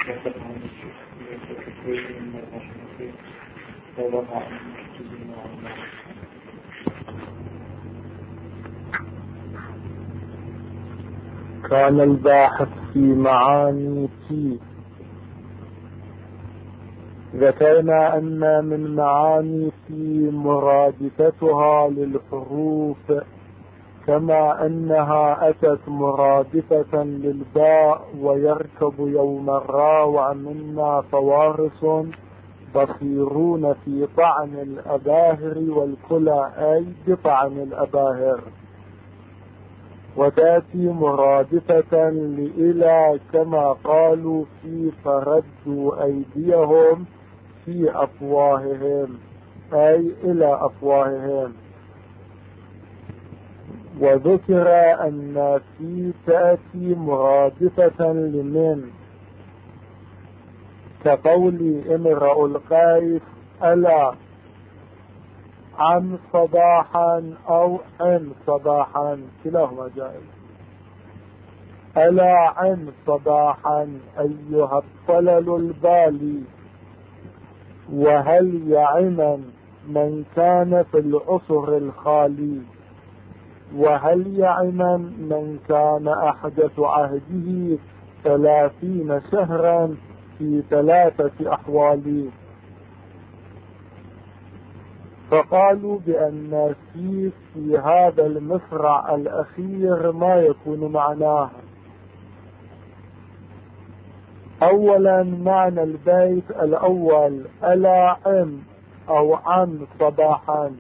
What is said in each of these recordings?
كان الباحث في معاني في ذكرنا أن من معاني في مرادفتها للحروف، كما أنها أتت مرادفة للباء ويركب يوم الراء ومنا فوارس بصيرون في طعن الأباهر والكلى، أي بطعن الأباهر. وتأتي مرادفة لإلى كما قالوا في فردوا أيديهم في أفواههم، أي إلى أفواههم. وذكر أن في تأتي مرادفة لمن، كقول امرؤ القيس ألا عن صباحا أو عن صباحا، كلاهما جائز. ألا عن صباحا أيها الطلل البالي، وهل يعمن من كان في العصر الخالي، وهل يعمن من كان أحدث عهده 30 شهرا في 3 أحوال. فقالوا بأن في هذا المصرع الأخير ما يكون معناه. أولا معنى البيت الأول ألا عن أو عن صباحا،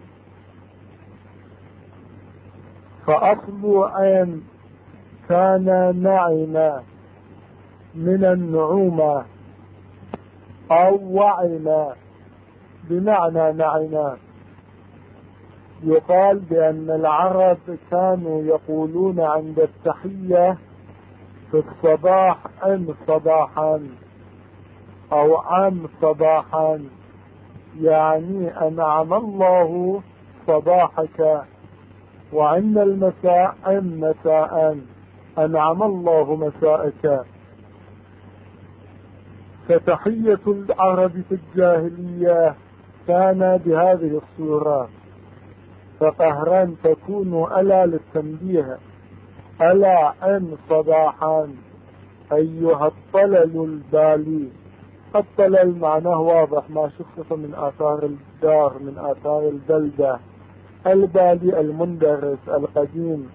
فأصل عن كان نعم من النعومة، أو وعن بمعنى نعم. يقال بأن العرب كانوا يقولون عند التحية في الصباح عن صباحا أو عن صباحا، يعني أنعم الله صباحك. وعند المساء عن مساء، أنعم الله مساءك. فتحية العرب في الجاهلية كان بهذه الصورة. فقهرا تكون ألا للتنبيه، ألا عن صباحا أيها الطلل البالي. الطلل معناه واضح، ما شخص من آثار الدار، من آثار البلدة. البالي المندرس القديم.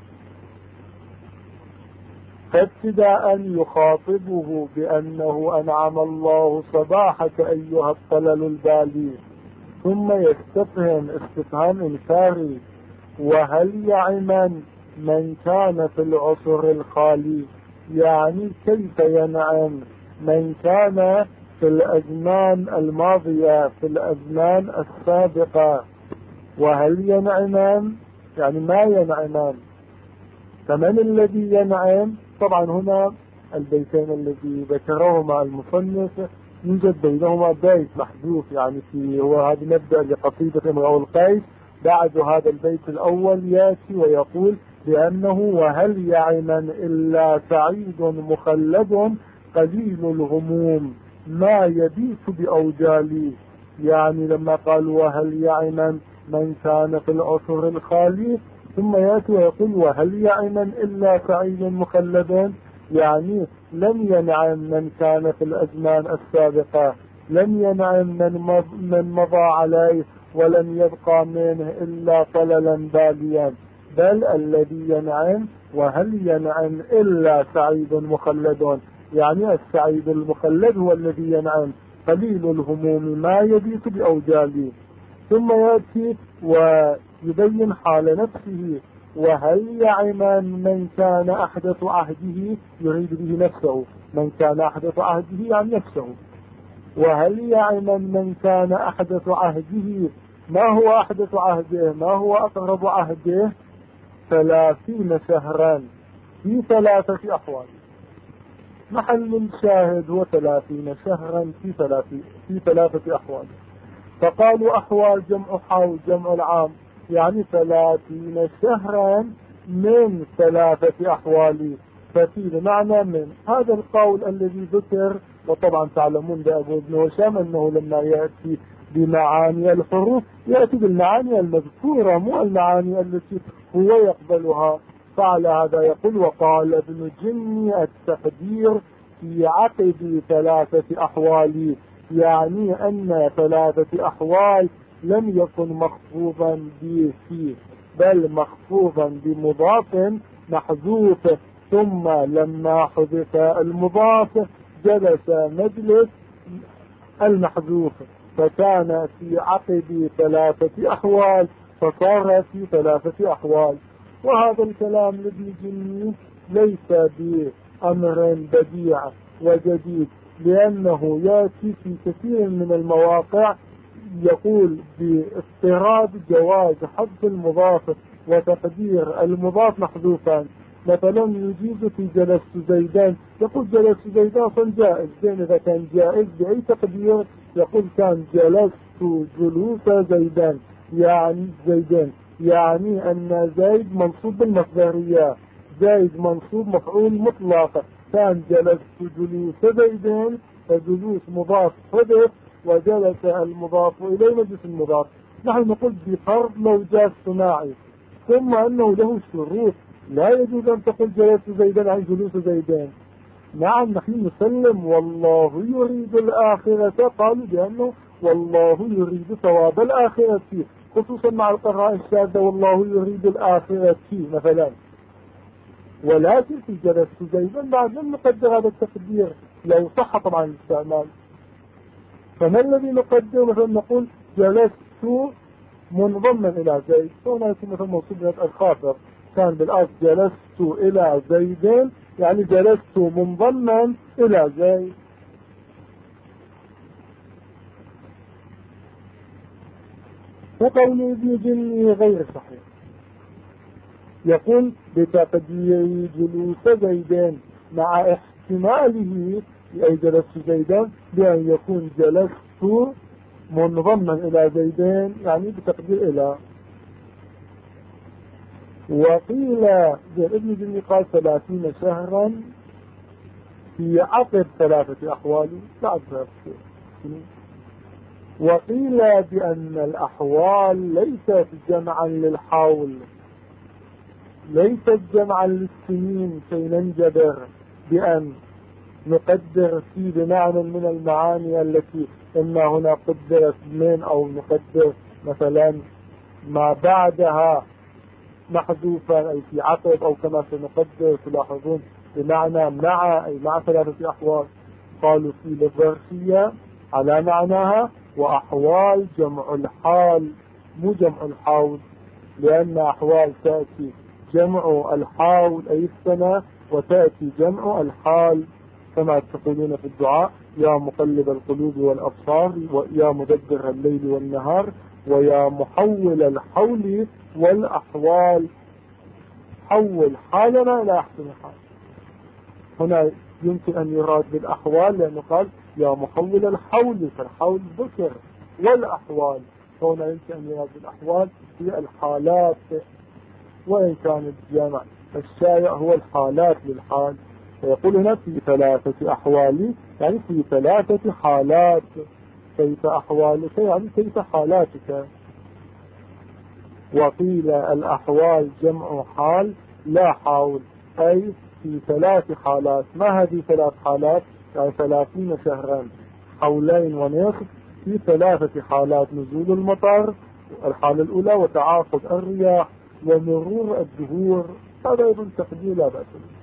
فابتداء يخاطبه بأنه أنعم الله صباحك أيها الطلل البالي، ثم يستفهم استفهام إنكاري، وهل يعمن من كان في العصر الخالي، يعني كيف ينعم من كان في الأزمان الماضية، في الأزمان السابقة. وهل ينعمان يعني ما ينعمان، فمن الذي ينعم؟ طبعا هنا البيتين الذي ذكرهما المصنف يوجد بينهما بيت محذوف، يعني هو هذا نبدأ لقصيدة امرؤ القيس. بعد هذا البيت الأول يأتي ويقول بأنه وهل يعمن إلا سعيد مخلد قليل الهموم ما يبيت بأوجالي. يعني لما قال وهل يعمن من كان في العصر الخالي، ثم يأتي ويقول وهل يعمن إلا سعيد مخلد، يعني لم ينعم من كان في الأزمان السابقة، لم ينعم من مضى عليه، ولم يبقى منه إلا طللا باليا، بل الذي ينعم وهل ينعم إلا سعيد مخلد، يعني السعيد المخلد هو الذي ينعم، قليل الهموم ما يبيت بأوجالي. ثم يأتي ويبين حال نفسه، وهل يعمن من كان أحدث عهده، يريد به نفسه، من كان أحدث عهده يعني نفسه. وهل يعمن من كان أحدث عهده، ما هو أحدث عهده، ما هو أقرب عهده؟ 30 شهرا في 3 أحوال. محل الشاهد هو 30 شهرا في 3 أحوال. فقالوا أحوال جمع حول جمع العام، يعني 30 شهرا من 3 أحوال. ففي بمعنى من هذا القول الذي ذكر. وطبعا تعلمون بأبو ابن هشام أنه لما يأتي بمعاني الحروف يأتي بالمعاني المذكورة مو المعاني التي هو يقبلها. فعلى هذا يقول وقال ابن جني التقدير في عقد 3 أحوال، يعني أن 3 أحوال لم يكن مخفوضا بفيه بل مخفوضا بمضاف محذوف، ثم لما حذف المضاف جلس مجلس المحذوف، فكان في عقد 3 أحوال فصار في 3 أحوال. وهذا الكلام لابن جني ليس بأمر بديع وجديد، لأنه يأتي في كثير من المواقع يقول باضطراد جواز حذف المضاف وتقدير المضاف محذوفا. مثلا يجيز في جلست زيدان، يقول جلست زيدان جائز، زين إذا كان جائز بأي تقدير يقول كان جلست جلوس زيدان، يعني أن زيد منصوب بالمصدرية، زيد منصوب مفعول مطلق، كان جلست جلوس زيدان فجلوس مضاف حذف وجلس المضاف إليه مجلس المضاف. نحن نقول بفرض لو جاء صناعي ثم أنه له شروط، لا يجوز أن تقول جلست زيدان عن جلوس زيدان. نعم نحن نسلم والله يريد الآخرة، قالوا بأنه والله يريد ثواب الآخرة، خصوصا مع القراءة الشاذة والله يريد الآخرة مثلا. ولكن في جلست زيدان بعد لم نقدر هذا التقدير لو صح طبعا الاستعمال. فما الذي نقدر؟ مثلا نقول جلست منضما إلى زيد، هنا يكون مثلا موصول الخافض، كان بالأصل جلست إلى زيد يعني جلست منضما إلى زيد. وقول ابن جني غير صحيح، يقول بتقدير جلوس زيدان مع احتماله أي جلست زيدان بأن يكون جلست منضما إلى زيدان يعني بتقدير إلى. وقيل ابن جني قال 30 شهرا في عقد 3 أحوال بعد 3 سنين. وقيل بأن الأحوال ليست جمعا للحول، ليست جمعا للسنين كي ننجبر بأن نقدر في بمعنى من المعاني التي إما هنا قدرت من أو نقدر مثلا ما بعدها محذوفا أي في عقد، أو كما سنقدر تلاحظون بمعنى مع أي مع 3 أحوال. قالوا في الظرفية على معناها، وأحوال جمع الحال مو جمع الحول، لأن أحوال تأتي جمع الحول أي السنة وتأتي جمع الحال كما تقولون في الدعاء يا مقلب القلوب والأبصار ويا مدبر الليل والنهار ويا محول الحول والأحوال، حول حالنا إلى أحسن حال. هنا يمكن أن يراد بالأحوال لأنه قال يا محول الحول، فالحول ذكر، والأحوال هنا يمكن أن يراد بالأحوال هي الحالات، وإن كان الجمع الشائع هو الحالات للحال. فيقول هنا في 3 أحوال يعني في 3 حالات، كيف أحوالك يعني كيف حالاتك. وقيل الأحوال جمع حال لا حول، أي في 3 حالات. ما هذه 3 حالات؟ يعني 30 شهرا، حولين ونصف، في 3 حالات: نزول المطر الحالة الأولى، وتعاقد الرياح، ومرور الدهور. هذا أيضا تقدير لا بأس به.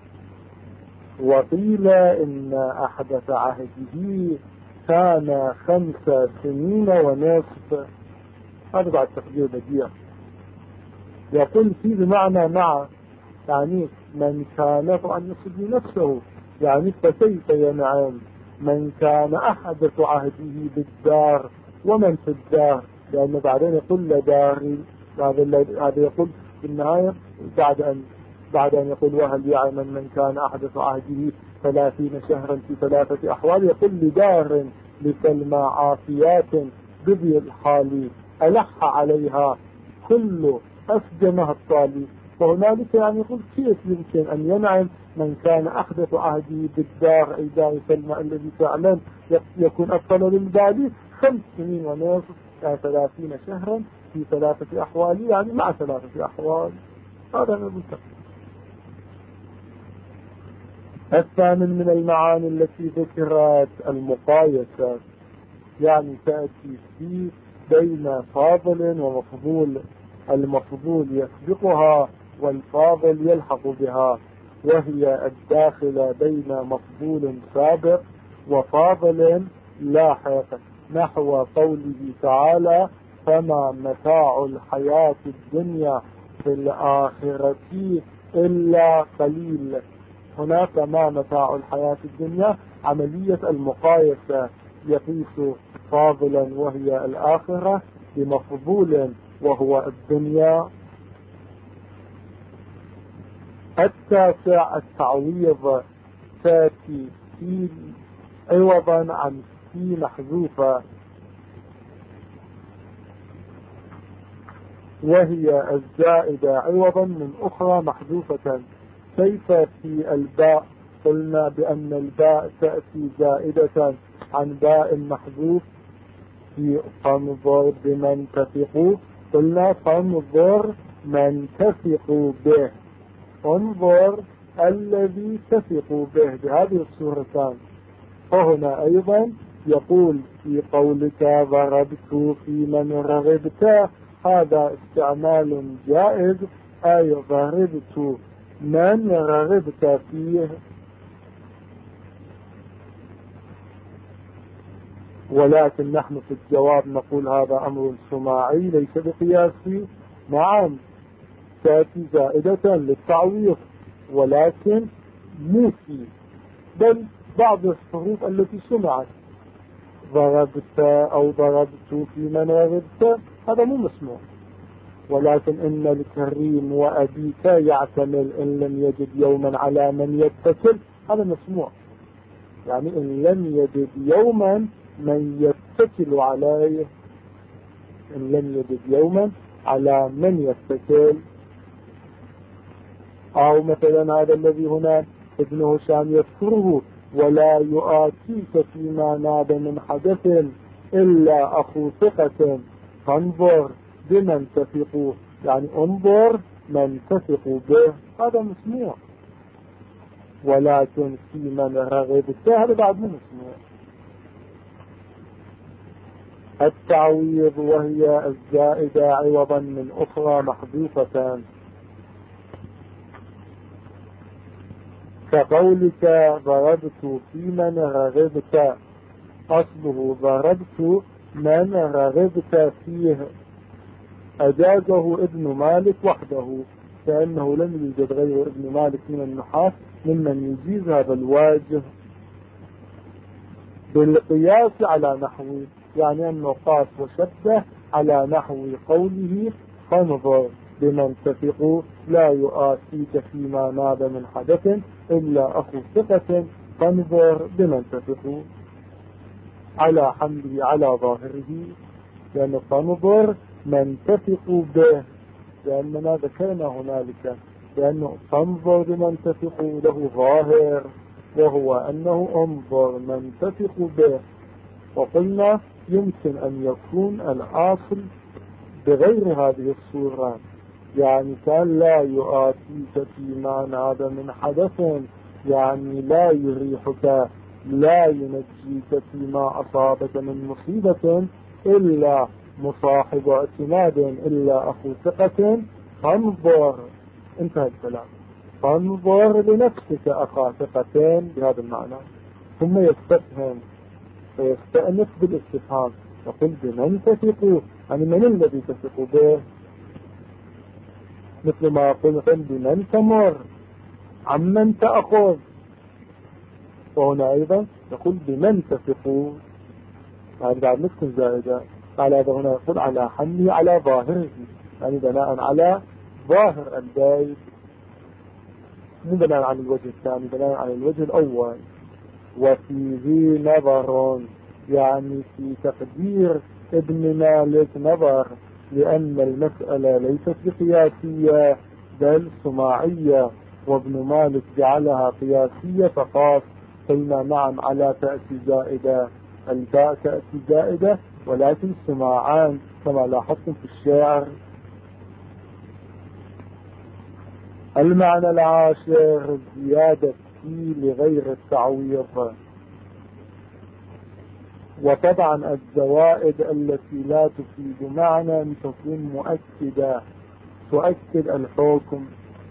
وقيل إن أحدث عهده كان 5 سنين ونصف، هذا بعد تقدير بديع. يقول فيه بمعنى مع، يعني من كان فأن يصد نفسه، يعني فكيف ينعم من كان أحدث عهده بالدار ومن في الدار، لأنه بعدين يقول لداري، هذا يقول في النهاية بعد أن يقول وهل يعلم من كان أحدث عهده 30 شهرا في 3 أحوال، يقول لدار لسلمى عافيات بذي الحال ألح عليها كل أسجمها الطالي. وهنالك يعني يقول كيف يمكن أن ينعم من كان أحدث عهده بالدار أي دار سلمى الذي فعلا يكون أطفال للبالي 5 سنين ونصف يعني 30 شهرا في 3 أحوال يعني مع 3 أحوال. هذا نقول. الثامن من المعاني التي ذكرت المقايسة، يعني تأتي في بين فاضل ومفضول، المفضول يسبقها والفاضل يلحق بها، وهي الداخلة بين مفضول سابق وفاضل لاحق، نحو قوله تعالى فما متاع الحياة الدنيا في الآخرة إلا قليل. هناك ما متاع الحياة الدنيا عملية المقايسة، يقيس فاضلا وهي الآخرة بمفضول وهو الدنيا. التاسع التعويض، تأتي في عوضا عن في محذوفة، وهي الزائدة عوضا من أخرى محذوفة. كيف في الباء؟ قلنا بأن الباء تأتي زائدة عن باء محذوف في فانظر بمن تثق، قلنا فانظر من تثق به، انظر الذي تثق به بهذه الصورتان. فهنا أيضا يقول في قولك ضربت في من رغبت، هذا استعمال جائز، أي ضربت من رغبت فيه. ولكن نحن في الجواب نقول هذا أمر سماعي ليس بقياسي. نعم تأتي زائدة للتعويض ولكن مو فيه، بل بعض الحروف التي سمعت ضربت أو ضربت في من رغبت هذا مو مسموع. ولكن إن الكريم وأبيك يعتمل إن لم يجد يوما على من يتكل، هذا مسموع. يعني إن لم يجد يوما من يتكل عليه، إن لم يجد يوما على من يتكل. أو مثلا هذا الذي هنا ابن هشام يذكره ولا يؤاتيك فيما ناب من حدث إلا أخو ثقة فانظر بمن تثق، يعني انظر من تثق به، هذا مسموع. ولكن في من رغبت هذا بعد مو مسموع. التعويض وهي الزائدة عوضا من أخرى محذوفة، كقولك ضربت في من رغبت، أصله ضربت من رغبت فيه، أجازه ابن مالك وحده، فإنه لم يوجد غير ابن مالك من النحاة ممن يجيز هذا الواجه بالقياس على نحوه، يعني أنه قاس وشبه على نحو قوله فانظر بمن تثق لا يؤاتيك فيما ناب من حدث إلا أخو ثقة فانظر بمن تثق، على حمله على ظاهره، لأن فانظر من تثق به، لأننا ذكرنا هنالك لأنه فانظر بمن تثق له ظاهر، وهو أنه انظر من تثق به. وقلنا يمكن أن يكون الأصل بغير هذه الصورة، يعني كان لا يؤاتيك فيما ناب من حدث، يعني لا يريحك لا ينجيك فيما أصابك من مصيبة إلا مصاحب اعتماد إلا أخو ثقة فانظر، انتهى الكلام، فانظر لنفسك أخا ثقة بهذا المعنى. ثم يستفهم فيستأنف بالاستفهام، يقول بمن تثق، يعني من الذي تثق به، مثل ما يقول بمن تمر عمن تأخذ، وهنا أيضا يقول بمن تثق، يعني بعد نفس زائدة على هذا، هنا يقول على حمله على ظاهره، يعني بناء على ظاهر البيت، مو بناء على الوجه الثاني، بناء على الوجه الأول. وفي ذي نظر، يعني في تقدير ابن مالك نظر، لأن المسألة ليست بقياسية بل سماعية، وابن مالك جعلها قياسية فقاس. قلنا نعم على تأتي زائدة، الباء تأتي زائدة ولكن سماعان كما لاحظتم في الشعر. المعنى العاشر زيادة في لغير التعويض. وطبعا الزوائد التي لا تفيد معنى تكون مؤكدة تؤكد الحكم.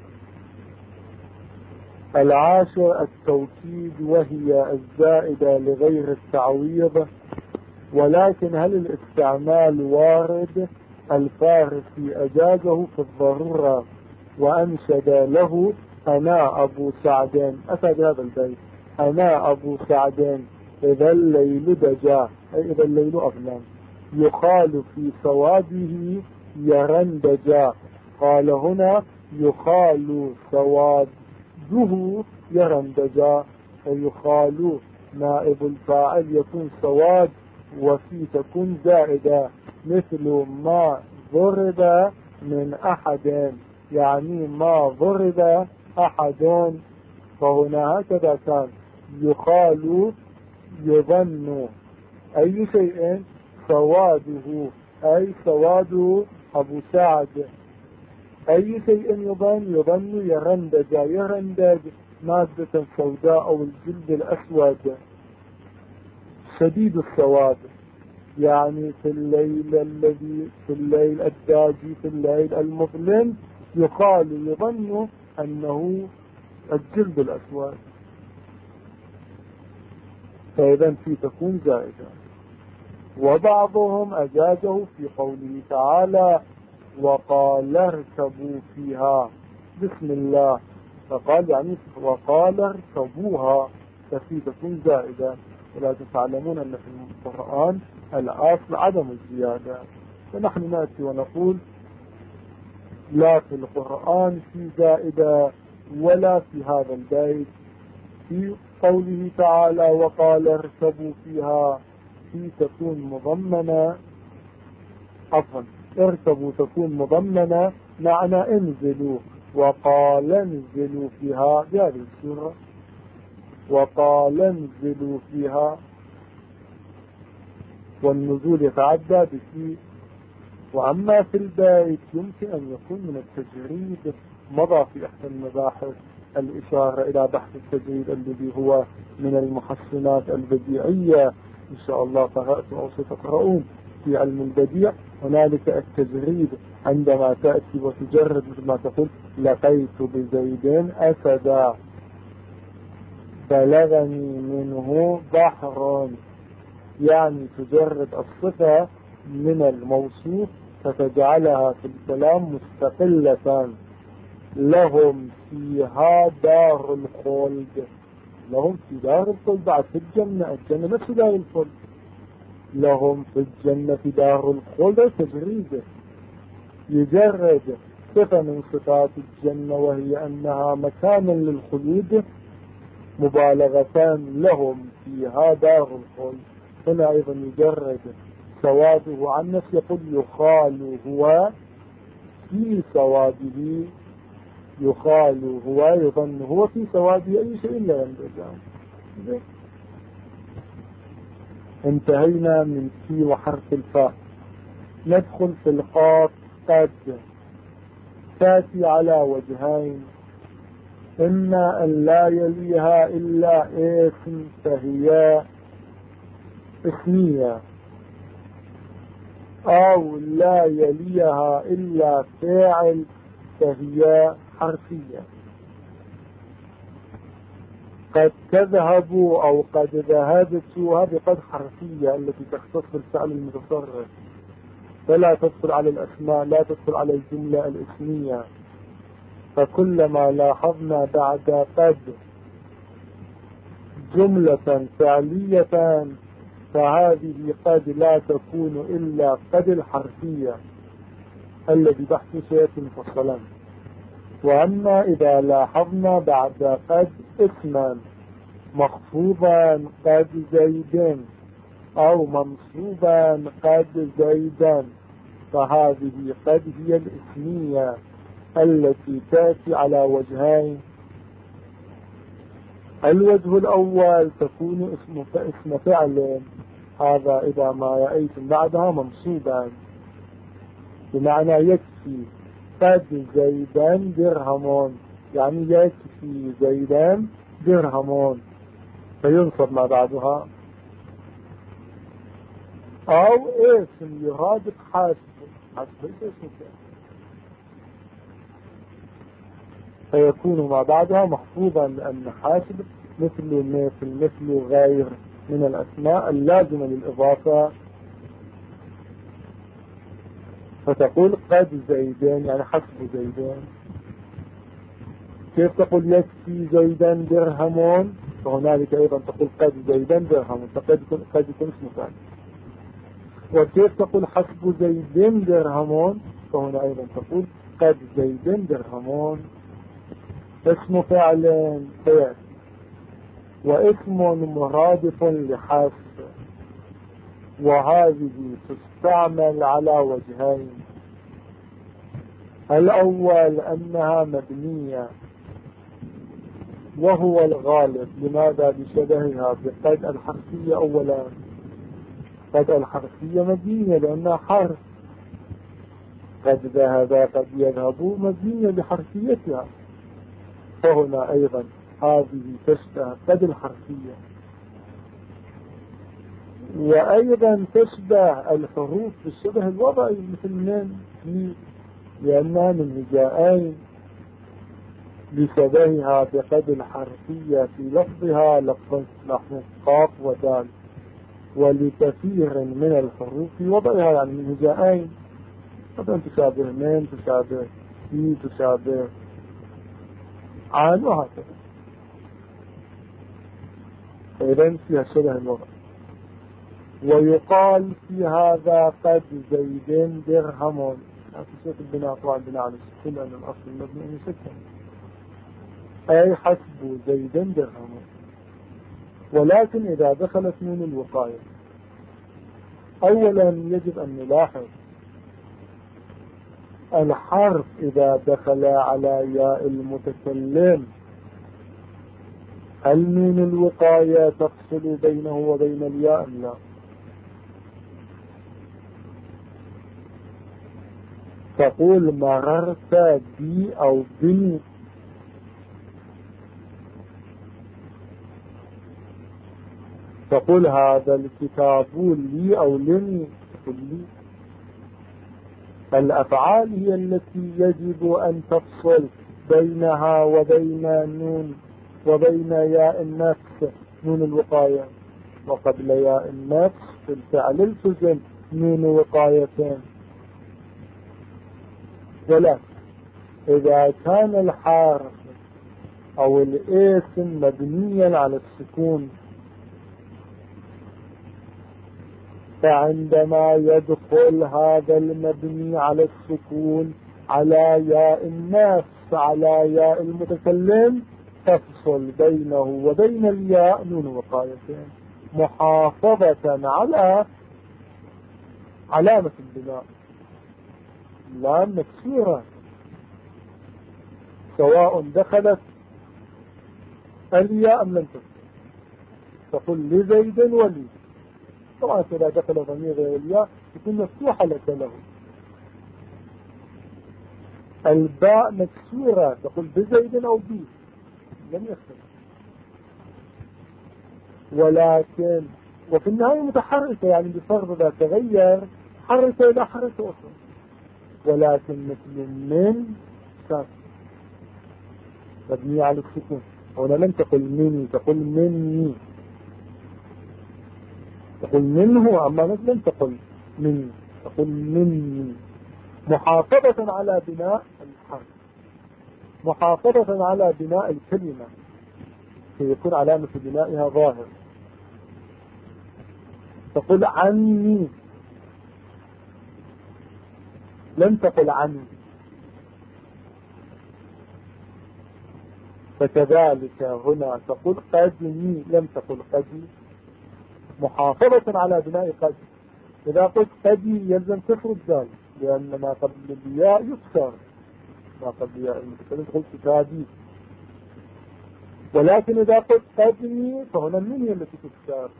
العاشر التوكيد، وهي الزائدة لغير التعويض. ولكن هل الاستعمال وارد؟ الفارسي أجازه في الضرورة وأنشد له: أنا أبو سعد، أتى بهذا البيت: أنا أبو سعد إذا الليل دجا، أي إذا الليل أظلم، يقال في سواده يرندجا. قال هنا يقال سواده يرندجا، فيقال نائب الفاعل يكون سواد وفي تكون زائدة، مثل ما ضرب من أحد، يعني ما ضرب أحد. فهنا هكذا كان يقال يظن أي شيء سواده، أي سواد أبو سعد، أي شيء يظن يرندج، يرندج مادة سوداء أو الجلد الأسود شديد السواد، يعني في الليل الداجي، في الليل المظلم، يقال يظن أنه الجلد الأسود. فإذا في تكون زائدة. وبعضهم أجازه في قوله تعالى: وقال اركبوا فيها بسم الله، فقال يعني وقال اركبوها، ففي تكون زائدة. ولكن تعلمون أن في القرآن الأصل عدم الزيادة، فنحن نأتي ونقول لا في القرآن في زائدة ولا في هذا البيت. في قوله تعالى وقال اركبوا فيها في تكون مضمنة، عفوا اركبوا تكون مضمنة معنى انزلوا، وقال انزلوا فيها بهذه السورة، وقال انزلوا فيها، والنزول يتعدى بفي. وأما في البيت يمكن أن يكون من التجريد، مضى في إحدى المباحث الإشارة إلى بحث التجريد الذي هو من المحسنات البديعية. إن شاء الله قرأتم أو ستقرؤون في علم البديع. هنالك التجريد عندما تأتي وتجرد مثل ما تقول لقيت بزيد أسدا، بلغني منه بحر، يعني تجرد الصفة من الموصوف فتجعلها في الكلام مستقلة. لهم فيها دار الخلد، لهم في دار الخلد، بعد في الجنة نفس دار الخلد، لهم في الجنة دار الخلد. تجريد يجرد صفة من صفات الجنة وهي أنها مكان للخلود، مبالغة لهم فيها دار الخلد. هنا أيضا يجرد سواده عن نفسه، يقول يخال هو في سواده، يخال هو يظن هو في سواده أي شيء لا ينبغي. انتهينا من في وحرف الفاء. ندخل في القاف. قد تأتي على وجهين: إما أن لا يليها إلا اسم فهي اسمية، أو لا يليها إلا فاعل فهي حرفية. قد تذهبوا أو قد ذهبتوا هذه قد حرفية التي تختص بالفعل المتصرف، فلا تدخل على الأسماء، لا تدخل على الجملة الاسمية. فكلما لاحظنا بعد قد جملة فعلية فهذه قد لا تكون إلا قد الحرفية الذي بحث سيأتي مفصلا. وأما إذا لاحظنا بعد قد اسما مخفوضا قد زيد أو منصوبا قد زيدا، فهذه قد هي الاسمية التي تأتي على وجهين. الوجه الأول تكون اسم فعل، هذا إذا ما رأيتم بعدها منصوبا، بمعنى يكفي قد زيدا درهم، يعني يكفي زيدا درهم، فينصب ما بعدها. أو اسم يرادف حاسب، حاسب اسم فيكون ما بعدها محفوظا، لأن حاسب مثل غير من الأسماء اللازمة للإضافة. فتقول قد زيدين يعني حسب زيدين. كيف تقول يكفي زيدا درهم؟ فهنالك أيضا تقول قد زيدا درهم، فقد يكون اسم فعل. وكيف تقول حسب زيد درهم؟ فهنا أيضا تقول قد زيد درهم. اسم فعل فعل، واسم مرادف لحسب، وهذه تستعمل على وجهين. الأول أنها مبنية وهو الغالب. لماذا؟ بشبهها بقد الحرفية. أولا قد الحرفية مبنية لأنها حرف، قد ذهب قد يذهب مبنية بحرفيتها، فهنا أيضا هذه تشبه قد الحرفية. وأيضا تشبه الحروف بالشبه الوضعي مثل من، لأنها من هجائين لشبهها بقد الحرفية في لفظها لفظ نحو قاف ودال، ولكثير من الحروف في وضعها يعني من هجائين، مثلا تشابه من، تشابه في، تشابه عن، وهكذا. إذن فيها شبه الوضع. ويقال في هذا قد زيد درهم، في شيء البناء طبعا بناء على السكون لأن الأصل المبني أن يسكن، أي حسب زيد درهم. ولكن إذا دخلت نون الوقاية، أولا يجب أن نلاحظ الحرف إذا دخل على ياء المتكلم، هل نون الوقاية تفصل بينه وبين الياء؟ لا. تقول مررت بي أو بني، تقول هذا الكتاب لي أو لني، تقول لي. الأفعال هي التي يجب أن تفصل بينها وبين نون وبين ياء النفس نون الوقاية، وقبل ياء النفس في الفعل التزم نون وقايتين. ولكن إذا كان الحرف أو الاسم مبنيا على السكون، فعندما يدخل هذا المبني على السكون على ياء النفس على ياء المتكلم، تفصل بينه وبين الياء نون وقايتين محافظة على علامة البناء، لام مكسورة، سواء دخلت الياء أم لم تدخل. تقول لزيد ولي، طبعا إذا دخل ضمير غير الياء يكون مفتوحة لك له. الباء مكسورة، تقول بزيد أو بي، لم يختلف. ولكن وفي النهاية متحركة، يعني بفرض إذا تغير حركة إلى حركة أخرى. ولكن مثل من ساكن مبنية على السكون، هنا لم تقل مني، تقول مني، تقول منه، أما لم تقل مني، تقول مني، محافظة على بناء الحرف، محافظة على بناء الكلمة، فيكون علامة بنائها ظاهر. تقول عني، لم تقل عني. فكذلك هنا تقول قدني، لم تقل قدي، محافظة على بناء قد. إذا قلت قدي يلزم كسر الدال، لأن ما قبل الياء يكسر، ما قبل ياء المتكلم تقول كتابي. ولكن إذا قلت قدمي فهنا من هي التي تكتاب؟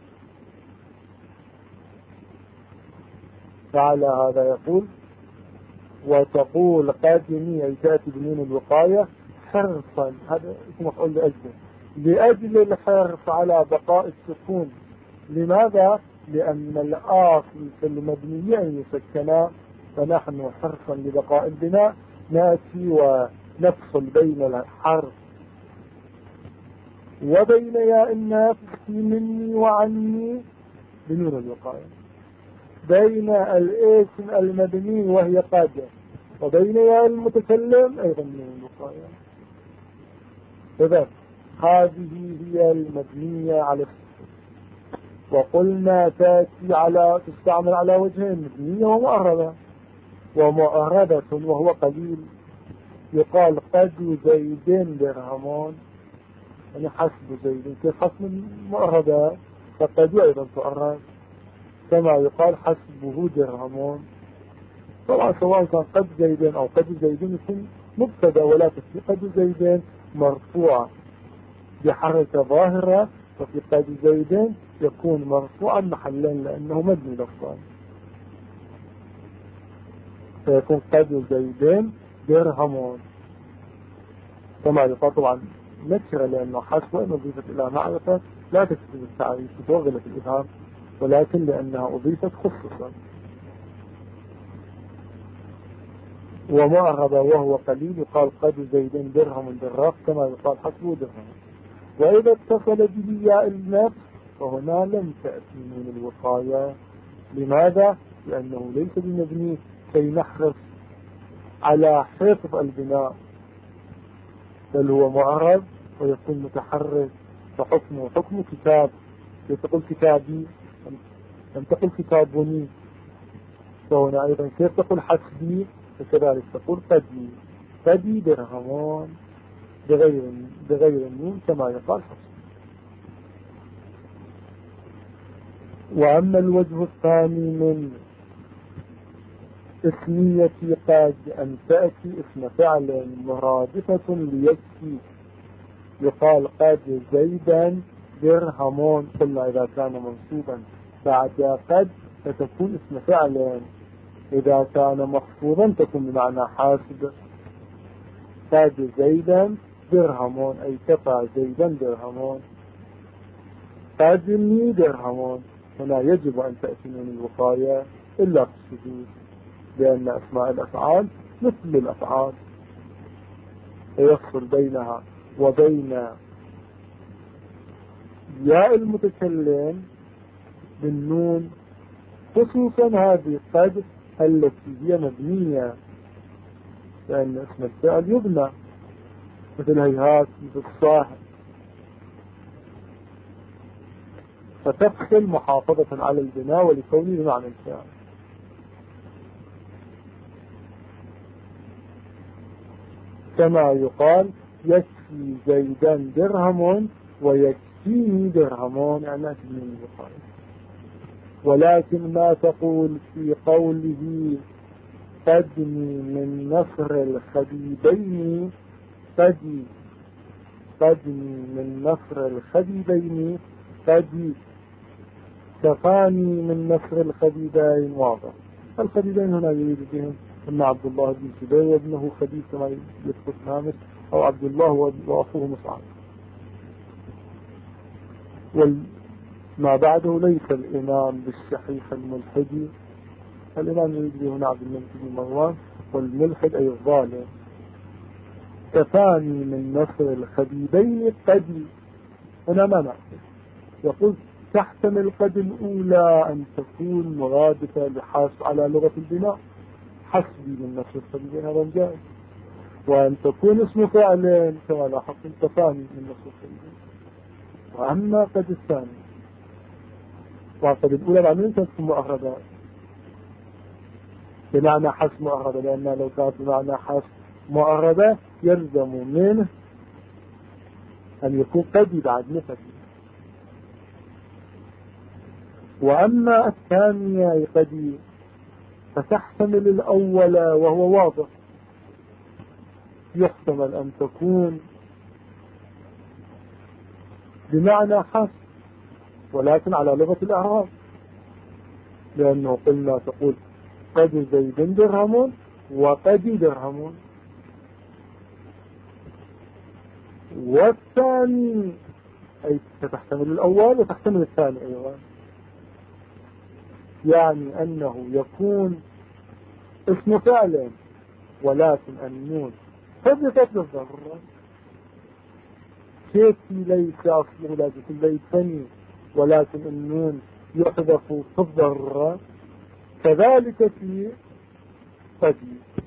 فعلى هذا يقول وتقول قدمي أي تأتي بنون الوقاية حرصا، هذا اسم مفعول لأجل الحرص على بقاء السكون. لماذا؟ لأن الآصل في المبنية أن يسكنا، فنحن حرصا لبقاء البناء نأتي ونفصل بين الحرف وبين ياء النفس مني وعني بنون الوقاية، بين الاسم المبني وهي قادة وبين ياء المتكلم أيضا بنون الوقاية. إذا هذه هي المبنية على السكون. وقلنا تستعمل على وجهين، مبنية ومؤربة. ومؤربة وهو قليل يقال قد زيدين درهمون، يعني حسب زيد كيف حسب المؤربة، فقد أيضا تؤرب كما يقال حسبه درهمون. طبعا سواء كان قد زيدين أو قد زيدين يكون مبتدا، ولا في قد زيدين مرفوعة بحركة ظاهرة، وفي قد زيدين يكون مرفوعا محلا لأنه مبني لفظا، فيكون قد زيدين درهمون كما يقال. طبعا نكرة لأنه حسب وإن أضيفت إلى معرفة لا تكتب التعريف تتوغل في الإبهام، ولكن لأنها أضيفت خصوصا. ومعربة وهو قليل يقال قد زيدين درهم دراق كما يقال حسبه درهم. وإذا اتصل به ياء النفس فهنا لم تأتي من الوقاية. لماذا؟ لأنه ليس بمبني كي نحرص على حفظ البناء، بل هو معرب ويكون متحرك، فحكمه حكم كتاب. تقول كتابي لم تقل كتابني، فهنا أيضا كيف تقول حسبي، فكذلك تقول قدي درهمون بغير النون كما يقال حسبي. وأما الوجه الثاني من اسمية قد أن تأتي اسم فعل مرادفة ليكفي، يقال قد زيدا درهمون. قلنا إذا كان منصوبا بعد قد فتكون اسم فعل، إذا كان مخفوضا تكون بمعنى حاسب. قد زيدا درهمون أي كفى زيدا درهمون. قدني درهمون هنا يجب أن تأتي من الوقاية إلا في السجود، لأن أسماء الأفعال مثل الأفعال يفصل بينها وبين ياء المتكلم بالنون، خصوصا هذه قد التي هي مبنية، لأن اسم الفعل يبنى مثل هيهات مثل الصاحب، فتفصل محافظة على البناء ولكونه بمعنى الفعل. كما يقال يكفي زيدا درهم ويكفيني درهمون، يعني أكمل البخاري. ولكن ما تقول في قوله قدني من نصر الخبيبين، قدني من نصر الخبيبين، قد كفاني من نصر الخبيبين. واضح الخبيبين هنا يريد بهم أن عبد الله بن زبير وابنه خبيب كما يذكر نامس، أو عبد الله وأخوه مصعب. وما بعده ليس الإمام بالشحيح الملحدي، الإمام يريد به هنا عبد الملك بن مروان، والملحد أي الظالم. كفاني من نصر الخبيبين قد، هنا ما نأخذ يقول تحتمل قد الأولى أن تكون مرادفة لحاس على لغة البناء، حسبي من نصر الخبيبين هذا جائز، وأن تكون اسم فعل كما لاحظ كفاني من نصر الخبيبين. وأما قد الثاني وقد الأولى بعدين تكون مؤخرة بمعنى حسب مؤخرة، لأنها لو كانت بمعنى حسب مؤخرة يلزم منه أن يكون قد بعد نفسه. وأما الثانية قد فتحتمل الأول وهو واضح، يحتمل أن تكون بمعنى حسب ولكن على لغة الأعراب، لأنه قلنا تقول قد زيد درهم وقد درهم. والثاني أي ستحتمل الأول وتحتمل الثاني أيضا، يعني أنه يكون اسم فعل ولكن النون حذفت للضرورة، كيف ليس أصله لازم ليسني ولكن النون يحذف في الضرورة، كذلك في قد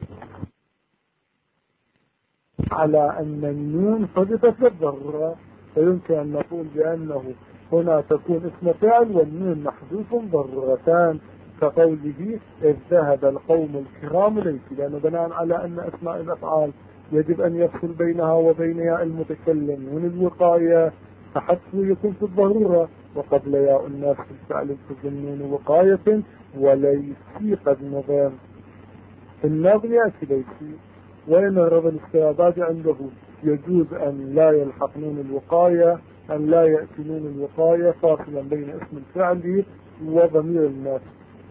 على أن النون حذفت للضرورة، فيمكن أن نقول بأنه هنا تكون اسم فعل والنون محذوف ضرورتان، كقوله إذ ذهب القوم الكرام ليس، لأنه بناء على أن أسماء الأفعال يجب أن يفصل بينها وبين ياء المتكلم من الوقاية، فحذفه يكون في الضرورة، وقبل ياء الناس في الفعل تظنون وقاية وليسي قد نظام في النظم يأتي ليسي، وإن الرب الاستعداد عنده يجوز أن لا يلحقنون الوقاية، أن لا يأتنون الوقاية فاصلا بين اسم الفعل وضمير الناس.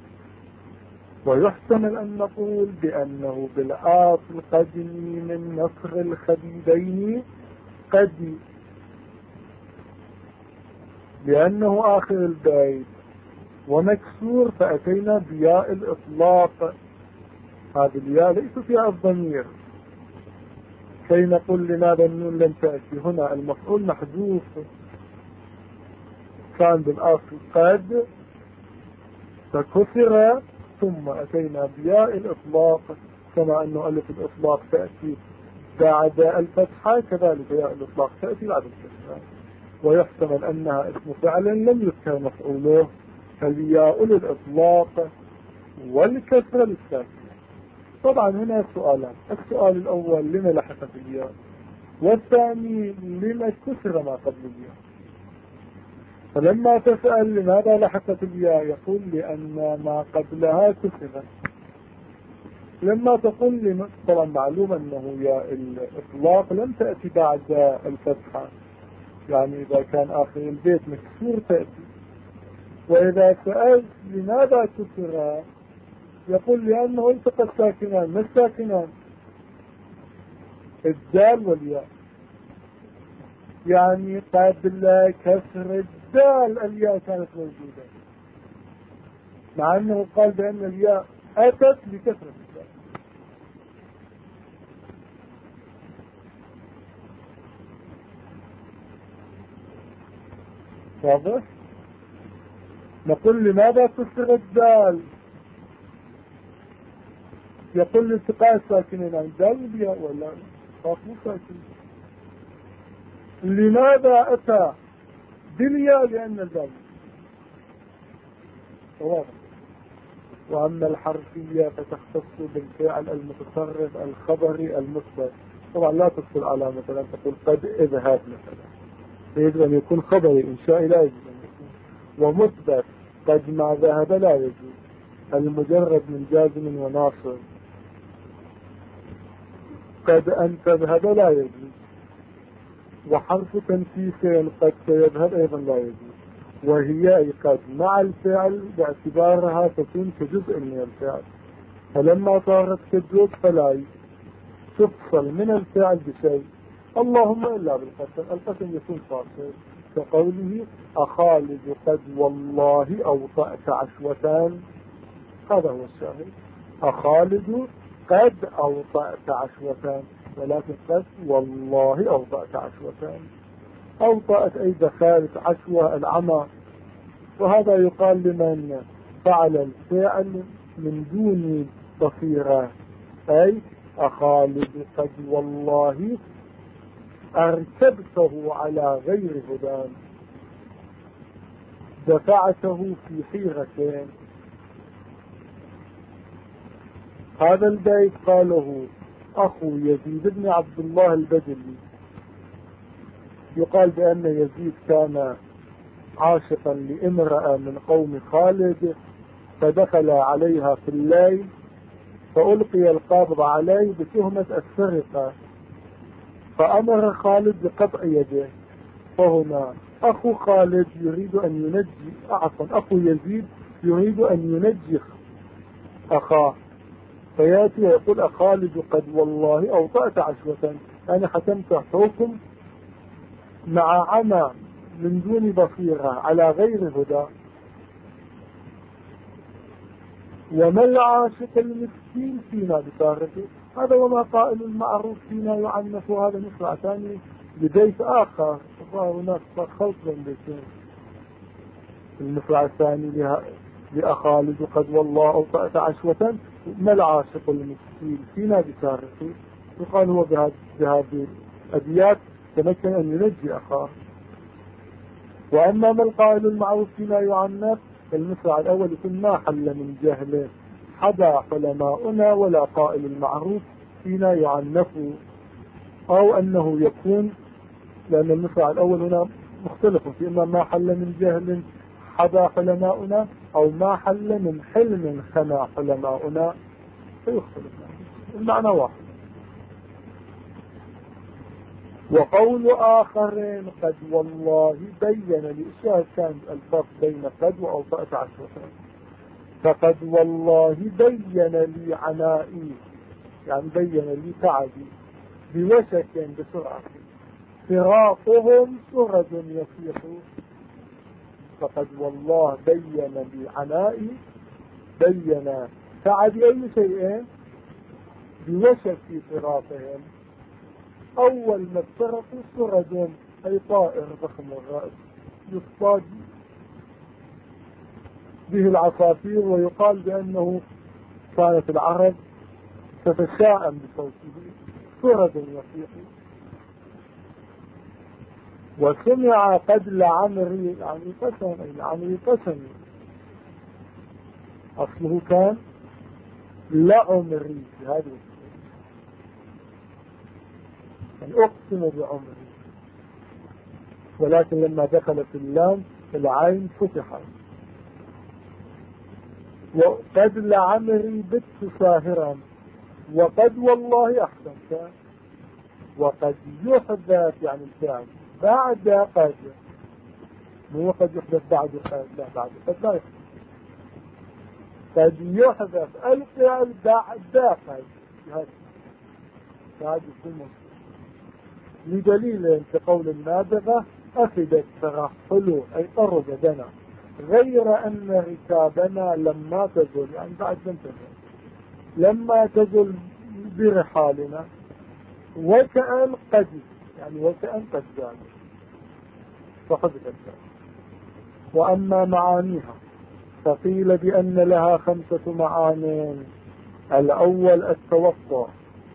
ويحتمل أن نقول بأنه بالآصل قدني من نصر الخديدين قد، لأنه آخر البيت ومكسور فأتينا بياء الإطلاق، هذه الياء ليس فيها الضمير، كي نقول لماذا النون لم تأتي هنا، المفعول محذوف، كان بالآصل قد فكسر ثم أتينا بياء الإطلاق، كما أنه ألف الإطلاق تأتي بعد الفتحة كذلك ياء الإطلاق تأتي بعد الفتحة. ويحتمل أنها اسم فعل لم يذكر مفعوله، فالياء للإطلاق والكسر للساكن. طبعا هنا سؤالان، السؤال الأول لما لحقت الياء، والثاني لما كسر ما قبل الياء. فلما تسأل لماذا لحقت الياء يقول لأن ما قبلها كسرت. لما تقول طبعا معلوم أنه ياء الإطلاق لم تأتي بعد الفتحة، يعني إذا كان آخر البيت مكسور تأتي. وإذا سألت لماذا كسر يقول لأنه التقى الساكنان، ما الساكنان؟ الدال والياء، يعني قبل كسر الدال الياء كانت موجودة، مع أنه قال بأن الياء أتت لكسر الدال. واضح؟ نقول لماذا كسر الدال؟ يقول التقاء الساكنين عن الدال والياء ولا مو ساكن. لماذا أتى بالياء؟ لأن الدال واضح. وأما الحرفية فتختص بالفعل المتصرف الخبري المثبت، طبعا لا تفصل على مثلا تقول قد اذهب مثلا، يجب أن يكون خبري إنشائي لا يجب أن يكون، ومثبت قد ما ذهب لا يجوز، المجرد من جازم وناصر. قد أن تذهب لا يجوز، وحرف تنفيس قد سيذهب أيضا لا يجوز، وهي أي قد مع الفعل باعتبارها تكون كجزء من الفعل، فلما صارت كالجزء فلا تفصل من الفعل بشيء، اللهم إلا بالقسم، القسم يكون فاصل، كقوله أخالد قد والله أوطأت عشوتان، هذا هو الشاهد، أخالد قد أوطأت عشوتان، ولكن قد والله أوطأت عشوتان، أوطأت أي دخلت عشوة العمى، وهذا يقال لمن فعل الفعل من دون بصيرة، أي أخالد قد والله أركبته على غير هدى، دفعته في حيرتين. هذا البيت قاله أخو يزيد بن عبد الله البجلي، يقال بأن يزيد كان عاشقا لامرأة من قوم خالد، فدخل عليها في الليل فألقي القابض عليه بتهمة السرقة، فأمر خالد بقطع يده. فهنا أخو خالد يريد أن ينجي، أخو يزيد يريد أن ينجي أخاه، فيأتي ويقول خالد قد والله أوطأت عشوة، أنا حكمت حكم مع عمى من دون بصيرة على غير هدى. وما العاشق المسكين فينا بتاركه، هذا وما قائل المعروف فينا يعنف. هذا مصرع ثاني لبيت آخر، هناك خلط بين بيتين. المصرع الثاني لأخالد قد والله أوطأت عشوة، ما العاشق المسكين فينا بتاركه، يقال هو بهذه الأبيات تمكن أن ينجي أخاه. وأما ما القائل المعروف فيما يعنف، المصرع الأول يكون ما حل من جهل حدا علماؤنا ولا قائل المعروف فينا يعنف، أو أنه يكون، لأن المصرع الأول هنا مختلف في إما ما حل من جهل حدا علماؤنا أو ما حل من حلم خنا علماؤنا، فيختلف المعنى واحد. وقول آخرين قد والله بين لإشياء كان الفرق بين قد وأوطأت عشوة، فقد والله بين لي عنائي، يعني بين لي تعبي بوشك بسرعة، فراقهم سرد يفيح. فقد والله بين لي عنائي، بين تعبي أي شيء بوشك فراقهم. أول ما افترقوا سرد، أي طائر ضخم الرأس يصطاد به العصافير، ويقال بأنه كانت العرب تتشائم بصوته، سرد يصيح. وسمع قد لعمري، يعني قسم، يعني قسم، أصله كان لعمري، هذا يعني أقسم بعمري، ولكن لما دخلت اللام العين فتحت. وقد لعمري بت ساهرا، وقد والله أحسنت. وقد يحدث يعني الفعل بعد قد، مو قد يحدث بعد قد، لا بعد قد لا يحدث. قد يحدث الفعل بعد قد، هذا يكون لدليل كقول النابغة أفدت ترحل، أي قرب دنا، غير أن ركابنا لما تزل، يعني بعد لم تزل، لما تزل برحالنا، وكأن قد، يعني وكأن قد زال، فقد زال. وأما معانيها فقيل بأن لها 5 معاني. الأول التوقع،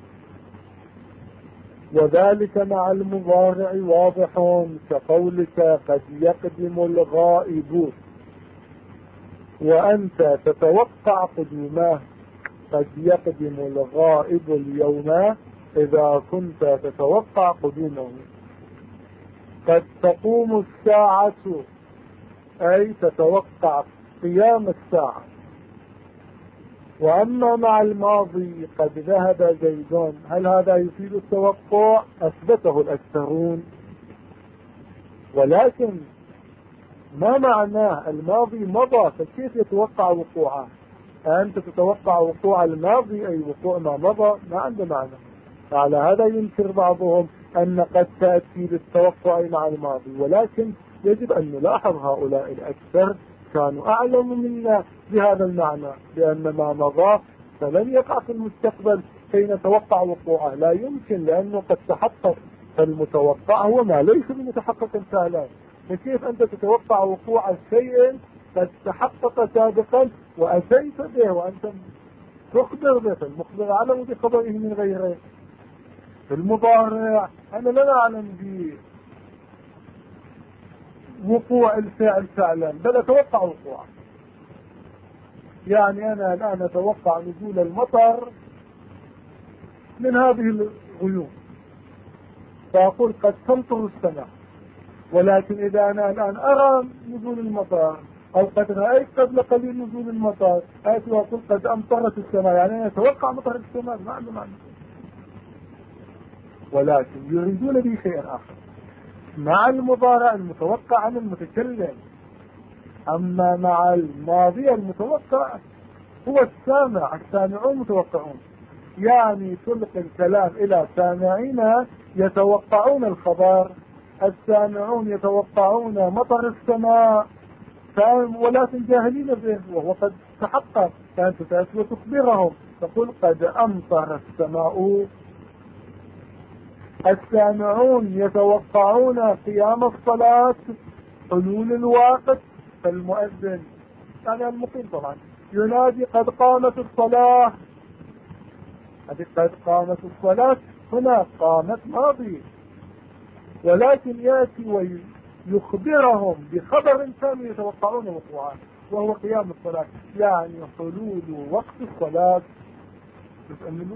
وذلك مع المضارع واضح، كقولك قد يقدم الغائب، وأنت تتوقع قدومه. قد يقدم الغائب اليوم إذا كنت تتوقع قدومه. قد تقوم الساعة، أي تتوقع قيام الساعة. وأما مع الماضي قد ذهب زيد، هل هذا يفيد التوقع؟ أثبته الأكثرون، ولكن ما معناه الماضي مضى، فكيف يتوقع وقوعه؟ أنت تتوقع وقوع الماضي أي وقوع ما مضى، ما عنده معنى. فعلى هذا ينكر بعضهم أن قد تأتي للتوقع مع الماضي، ولكن يجب أن نلاحظ هؤلاء الأكثر كانوا أعلم منا بهذا المعنى، لأن ما مضى فلن يقع في المستقبل كي نتوقع وقوعه، لا يمكن، لأنه قد تحقق. فالمتوقع هو ما ليس بمتحقق فعلا، فكيف أنت تتوقع وقوع شيء قد تحقق سابقا وأتيت به وأنت تخبر به؟ المخبر أعلم بخبره من غيره. المضارع أنا لا أعلم بوقوع الفعل فعلا، بل أتوقع وقوعه. يعني أنا الآن أتوقع نزول المطر من هذه الغيوم، فأقول قد تمطر السماء، ولكن إذا أنا الآن أرى نزول المطر أو قد رأيت قبل قليل نزول المطر، آتي وأقول قد أمطرت السماء، يعني أنا أتوقع مطر السماء، ما عنده معنى. ولكن يريدون به شيئا آخر مع المضارع المتوقع عن المتكلم. أما مع الماضي المتوقع هو السامع، السامعون متوقعون، يعني تلقي الكلام إلى سامعين يتوقعون الخبر، السامعون يتوقعون مطر السماء ولكن جاهلين به وهو قد تحقق، فأنت تأتي وتخبرهم تقول قد أمطر السماء. السامعون يتوقعون قيام الصلاة، حلول الوقت، فالمؤذن يعني المقيم طبعا ينادي قد قامت الصلاة. هذه قد قامت الصلاة هنا قامت ماضي، ولكن يأتي ويخبرهم بخبر كانوا يتوقعون وقوعه وهو قيام الصلاة، يعني حلول وقت الصلاة. تتأملوا.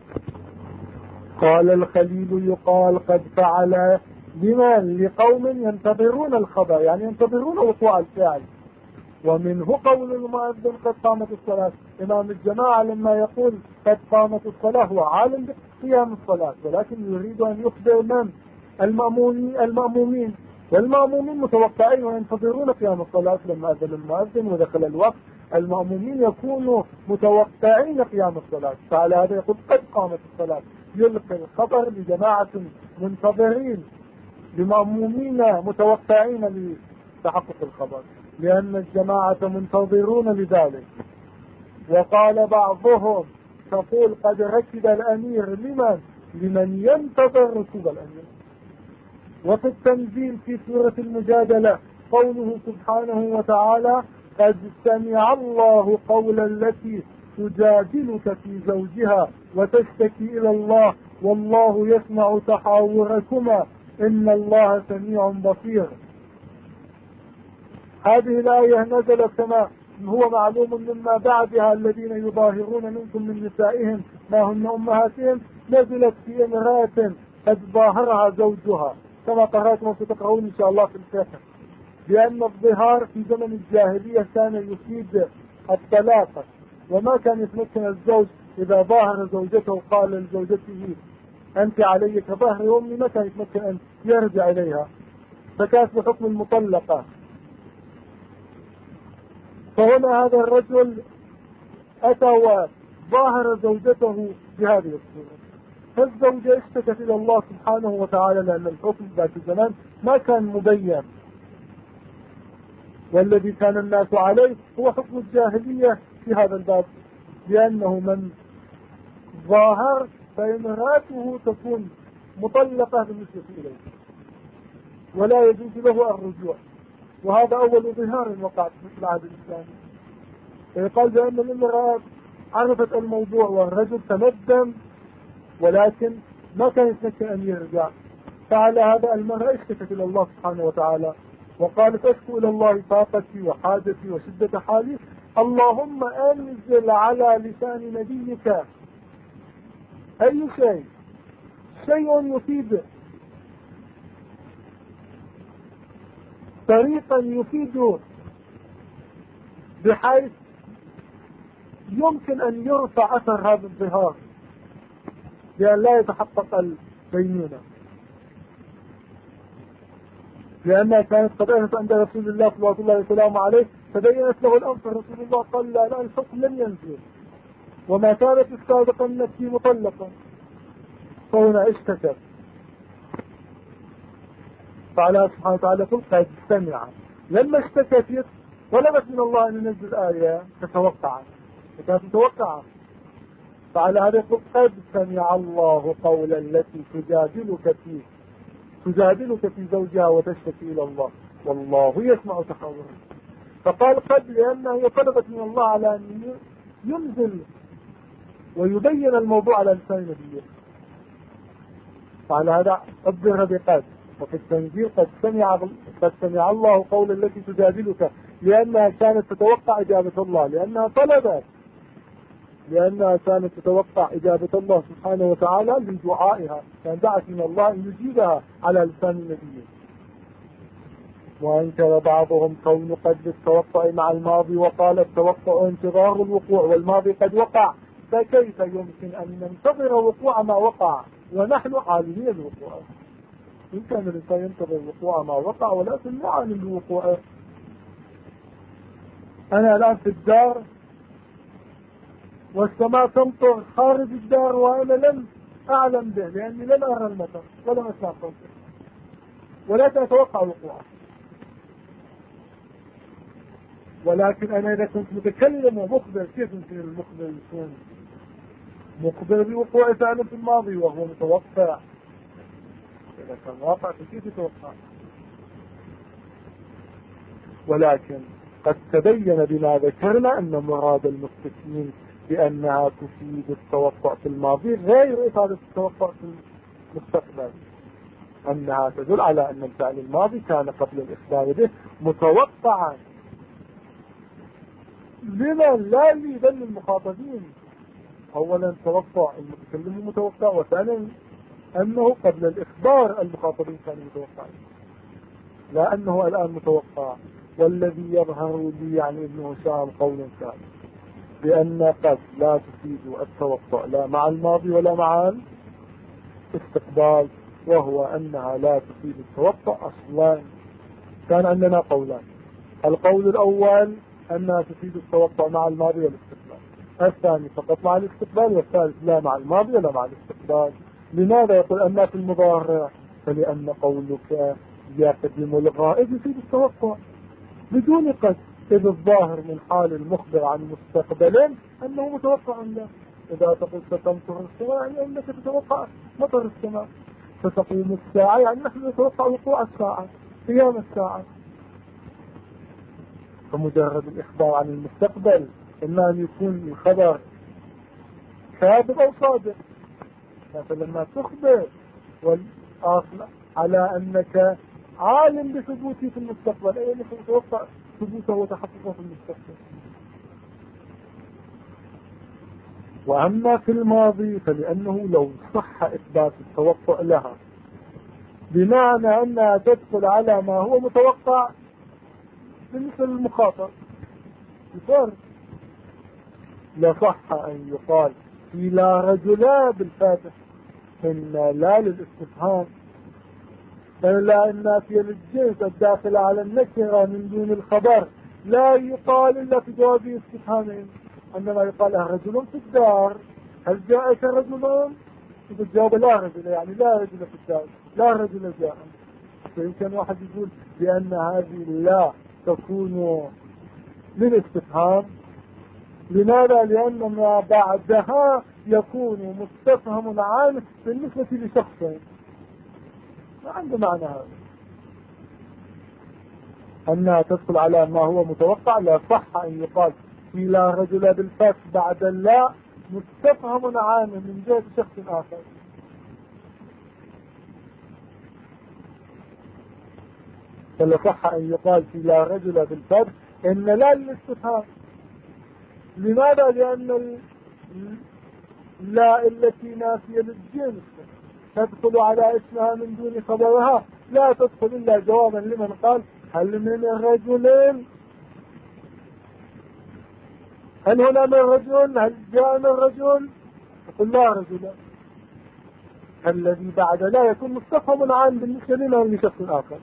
قال الخليل يقال قد فعل لمن؟ لقوم ينتظرون الخبر، يعني ينتظرون وقوع الفعل. ومنه قول المؤذن قد قامت الصلاة. إمام الجماعة لما يقول قد قامت الصلاة هو عالم بقيام الصلاة، ولكن يريد أن يخبر من؟ المأمومين، والمأمومين متوقعين وينتظرون قيام الصلاة. لما أذن المؤذن ودخل الوقت المأمومين يكونوا متوقعين قيام الصلاة، فعلى هذا يقول قد قامت الصلاة، يلقي الخبر لجماعة منتظرين لمأمومين متوقعين لتحقق الخبر، لأن الجماعة منتظرون لذلك. وقال بعضهم تقول قد ركب الأمير لمن ينتظر ركوب الأمير. وفي التنزيل في سورة المجادلة قوله سبحانه وتعالى قد سمع الله قول التي تجادلك في زوجها وتشتكي إلى الله والله يسمع تحاوركما إن الله سميع بصير. هذه الآية نزلت كما هو معلوم مما بعدها الذين يظاهرون منكم من نسائهم ما هن أمهاتهم، نزلت في امرأة قد ظاهرها زوجها كما قرأتم ستقرؤون إن شاء الله في الفقه، لأن الظهار في زمن الجاهلية كان يفيد الطلاق، وما كان يتمكن الزوج إذا ظاهر زوجته قال لزوجته أنت علي كظهر أمي، ما كان يتمكن أن يرجع إليها، فكانت بحكم المطلقة. فهنا هذا الرجل أتى وظاهر زوجته بهذه الصورة، فالزوجة اشتكت إلى الله سبحانه وتعالى لأن الحكم ذات الزمان ما كان مبين، والذي كان الناس عليه هو حكم الجاهلية في هذا الباب، لأنه من ظاهر فإمراته تكون مطلقة بالنسبة إليه ولا يجوز له الرجوع، وهذا أول ظهار وقع في العهد الإسلامي. يقال بأن الامرأة عرفت الموضوع والرجل تندم ولكن ما كان يتمكن أن يرجع، فعلى هذا المرأة اشتكت إلى الله سبحانه وتعالى وقالت أشكو إلى الله طاقتي وحاجتي وشدة حالي، اللهم أنزل على لسان نبيك أي شيء يفيد، طريقا يفيد بحيث يمكن أن يرفع أثر هذا الظهار لأن لا يتحقق البينونة، لأنها كانت قد أتت عند رسول الله صلى الله عليه وسلم عليه فبينت له الأمر، رسول الله قال لا الحكم لم ينزل وما كانت السابقة التي مطلقة، فهنا اشتكت، فعلى سبحانه وتعالى قل قد سمع. لما اشتكت طلبت من الله أن ينزل آية تتوقعت، فكانت متوقعة، فعلى هذا يقول قد سمع الله قول التي تجادلك في زوجها وتشتكي إلى الله والله يسمع تحاورها. فقال قد لأنها طلبت من الله على أن ينزل ويبين الموضوع على لسان نبيه، فعلى هذا أبدر بقد. وفي التنزيل قد سمع الله قول التي تجادلك، لأنها كانت تتوقع إجابة الله، لأنها كانت تتوقع إجابة الله سبحانه وتعالى لدعائها، كان دعت من الله أن يجيبها على لسان النبي. وأنكر بعضهم كون قد بالتوقع مع الماضي وقال التوقع انتظار الوقوع والماضي قد وقع، فكيف يمكن أن ننتظر وقوع ما وقع ونحن عالمين الوقوع. إن كان الإنسان ينتظر وقوع ما وقع، ولكن لا عالم الوقوع. أنا الآن في الدار والسماء تمطر خارج الدار وأنا لم أعلم به، لأني لم أرى المطر ولم أسمع صوته، ولكن أتوقع وقوعه. ولكن أنا إذا كنت متكلم ومخبر، كيف يمكن المخبر يكون مخبر بوقوع فعل في الماضي وهو متوقع؟ إذا كان واقع فكيف يتوقع؟ ولكن قد تبين بما ذكرنا أن مراد المستثنين بأنها تفيد التوقع في الماضي غير إفادة التوقع في المستقبل، أنها تدل على أن الفعل الماضي كان قبل الإخبار به متوقعا. لمن؟ لا لذل المخاطبين. أولا توقع المتكلم متوقع، وثانيا أنه قبل الإخبار المخاطبين كانوا متوقعين، لا أنه الآن متوقع. والذي يظهر لي يعني ابن هشام قول ثاني بأن قد لا تفيد التوقع لا مع الماضي ولا مع الاستقبال، وهو أنها لا تفيد التوقع أصلا. كان عندنا قولان: القول الأول أنها تفيد التوقع مع الماضي والاستقبال، الثاني فقط مع الاستقبال، والثالث لا مع الماضي ولا مع الاستقبال. لماذا يقول أنها في المضارع؟ فلأن قولك يقدم الغائب يفيد التوقع بدون قد، إذ الظاهر من حال المخبر عن مستقبل أنه متوقع له. إذا تقول ستمطر السماء يعني أنك تتوقع مطر السماء، ستقوم الساعة يعني نحن نتوقع وقوع الساعة، قيام الساعة. فمجرد الإخبار عن المستقبل إما أن يكون الخبر كاذب أو صادق. فلما تخبر والآخر على أنك عالم بثبوته في المستقبل، أي أنك تتوقع ثبوته وتحققه في المستقبل. وأما في الماضي فلأنه لو صح إثبات التوقع لها بمعنى أنها تدخل على ما هو متوقع بالنسبة للمخاطر، يفرق. لصح أن يقال إلى رجلا بالفاتح إن لا للاستفهام، فلا النافية للجنس الداخل على النكرة من دون الخبر لا يقال إلا في جواب استفهامين، عندما يقال رجل في الدار هل جاءك رجل؟ إذا جاوب لا رجل يعني لا رجل في الدار، لا رجل جاء. فيمكن واحد يقول بأن هذه لا تكون للاستفهام. لماذا؟ لأن ما بعدها يكون مستفهم عنه بالنسبة لشخصين. ما عنده معنى هذا أنها تدخل على ما هو متوقع. لا صح أن يقال في لا رجل بالفتح بعد لا مستفهم عنه من جهة شخص آخر. فلا صح أن يقال في لا رجل بالفتح إن لا للاستفهام. لماذا؟ لأن لا التي نافية للجنس تدخل على اسمها من دون خبرها، لا تدخل إلا جوابا لمن قال هل من الرجلين، هل هنا من رجل، هل جاء من رجل، يقول لا رجل. الذي بعد لا يكون مستفهم عنه بالنسبة لنا ولشخص آخر.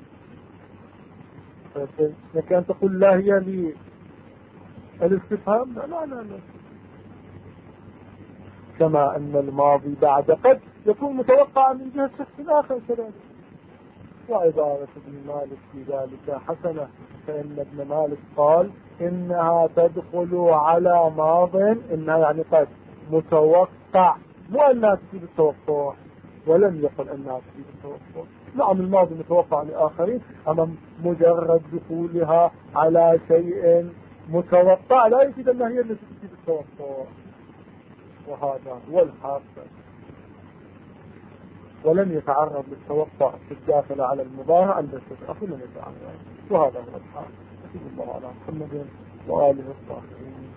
لك أن تقول لا هي لي الاستفهام، لا. كما أن الماضي بعد قد يكون متوقعا من جهة شخص آخر كذلك. وعبارة ابن مالك في ذلك حسنة، فإن ابن مالك قال إنها تدخل على ماض، إنها يعني قد متوقع، مو أنها تفيد التوقع، ولم يقل أنها تفيد التوقع. نعم الماضي متوقع لآخرين، أما مجرد دخولها على شيء متوقع لا يفيد أنها هي التي تفيد التوقع. وهذا هو الحق. ولم يتعرض للتوقع في الداخل على المضارع البسيط، لم يتعرض. وهذا هو الحق. الله على محمد وآله الطاهرين.